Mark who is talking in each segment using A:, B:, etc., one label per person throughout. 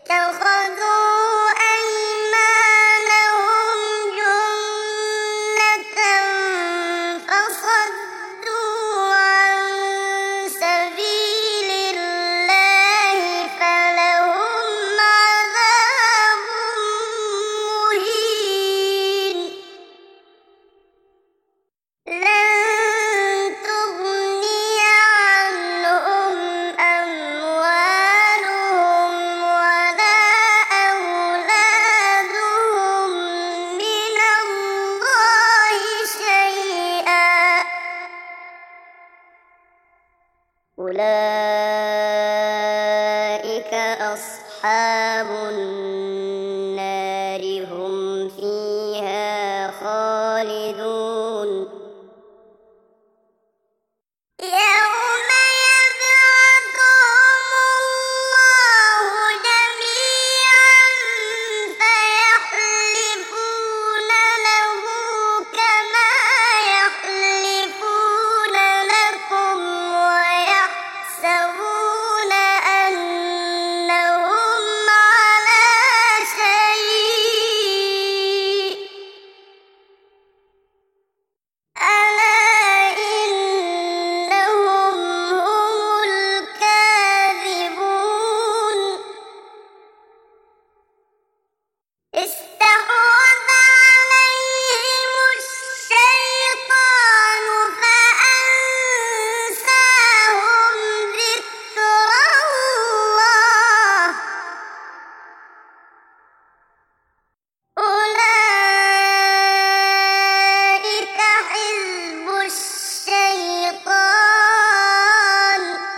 A: اتخذوا أيمانهم جنة فصدوا عن سبيل الله فلهم عذاب مهين لن تغني عنهم أموالهم ولا أولادهم من الله شيئا أولئك أصحاب النار هم فيها خالدون يوم يبعثهم الله جميعا فيحلفون له كما يحلفون لكم ويحسبون أنهم على شيء ألا إنهم هم الكاذبون استحوذ عليهم الشيطان فأنساهم ذكر الله أولئك حزب الشيطان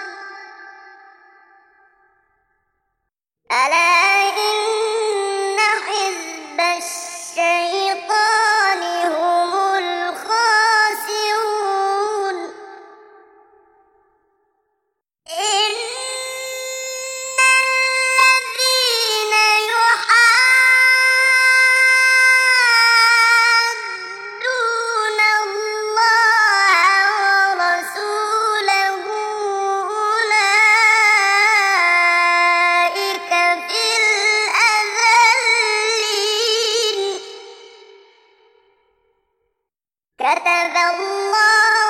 A: ألا إن حزب الشيطان هم الخاسرون إن الذين يحادون الله ورسوله أولئك في الأذلين كتب الله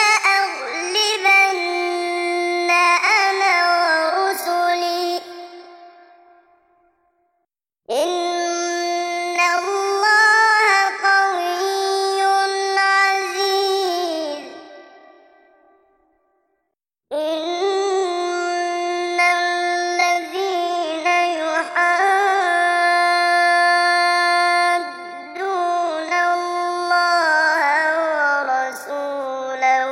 A: لأغلبن أنا ورسلي إن الله قوي عزيز إن الذين يحادون الله ورسوله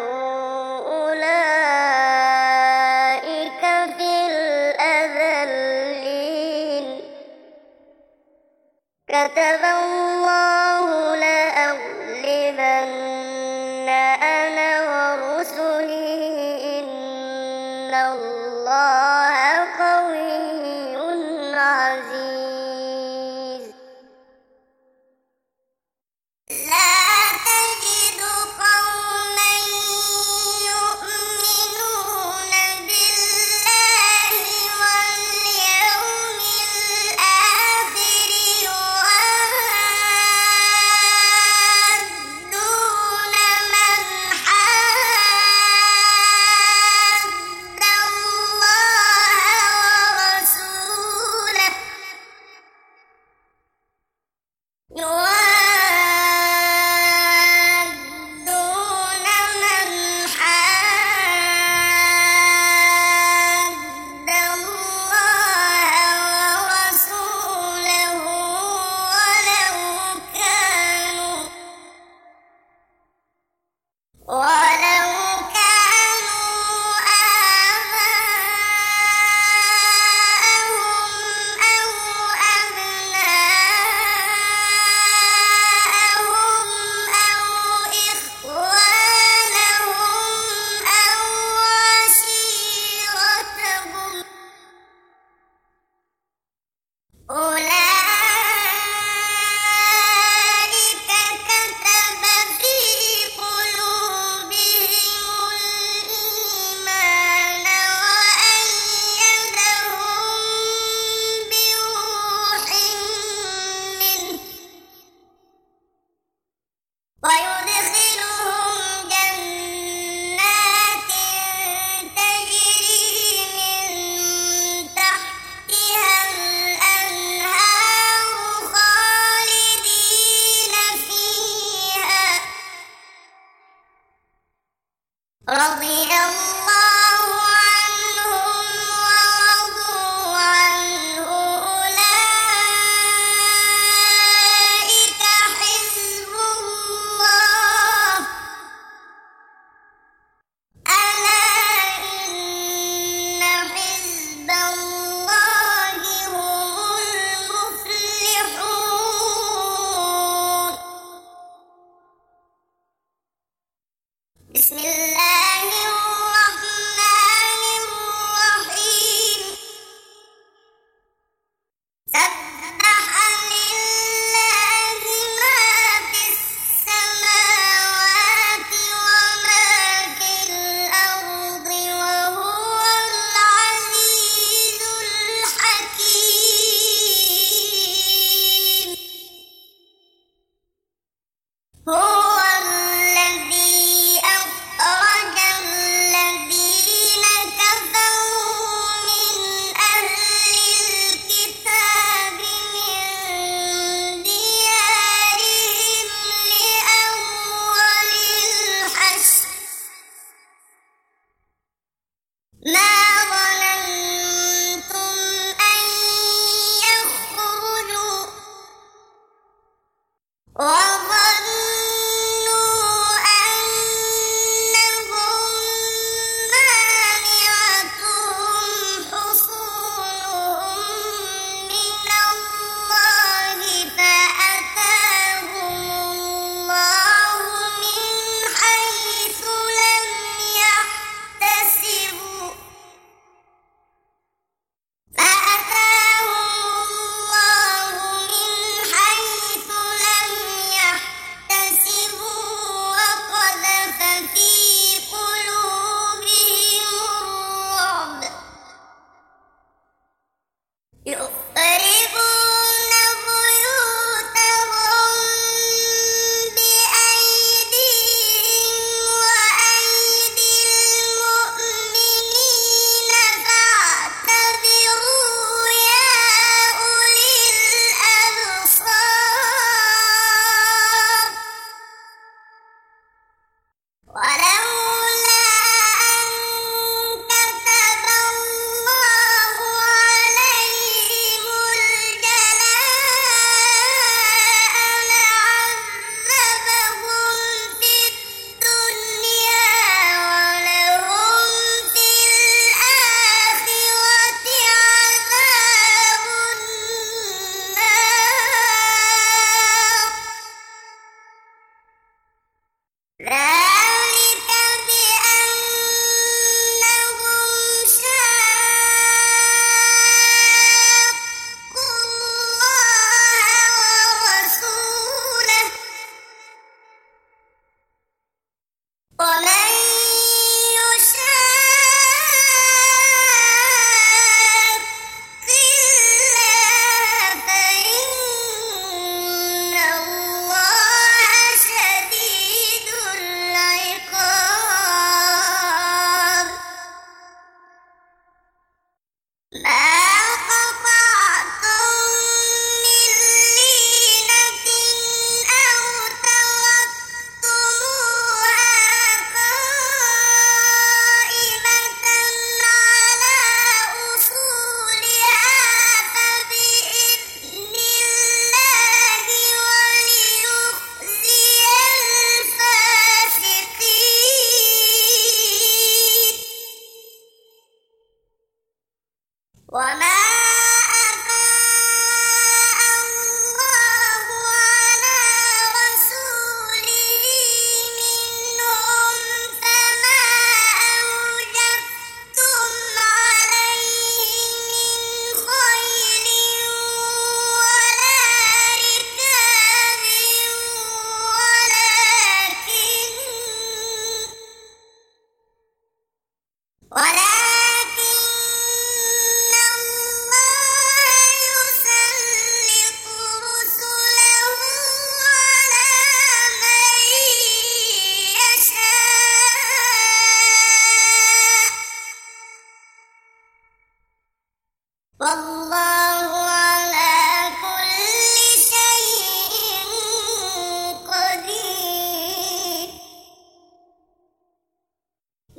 A: أولئك في الأذلين كتب الله لأغلبن أنا ورسلي إن الله قوي عزيز لا تجد قوما يؤمنون بالله واليوم الآخر يوادون من حاد الله ورسوله رضي الله عنهم ورضوا عنه أولئك حزب الله ألا إن حزب الله هم المفلحون بسم الله الرحمن الرحيم سبح لله ما في السماوات وما في الأرض وهو العزيز الحكيم هو الذي أخرج الذين كفروا من أهل الكتاب من ديارهم لأول الحشر ما ظننتم أن يخرجوا وظنوا أنهم مانعتهم حصونهم من الله فأتاهم الله من حيث لم يحتسبوا وقذف في قلوبهم الرعب يخربون بيوتهم بأيديهم وأيدي المؤمنين فاعتبروا يا أولي الأبصار ولولا أن كتب الله عليهم الجلاء لعذبهم في الدنيا ولهم في الآخرة عذاب النار ذلك بأنهم شاقوا الله ورسوله ومن يشاق الله فإن الله شديد العقاب ما قطعتم من لينة أو تركتموها قائمة على أصولها فبإذن الله وليخزي الفاسقين وما أفاء الله على رسوله منهم فما أوجفتم عليه من خيل ولا ركاب ولكن الله يسلط رسله على من يشاء والله على كل شيء قدير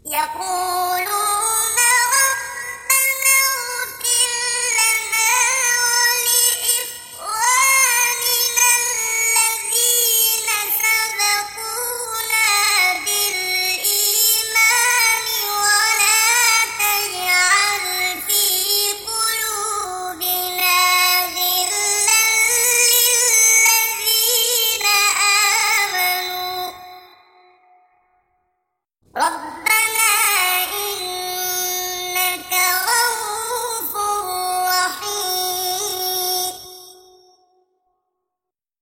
A: يقول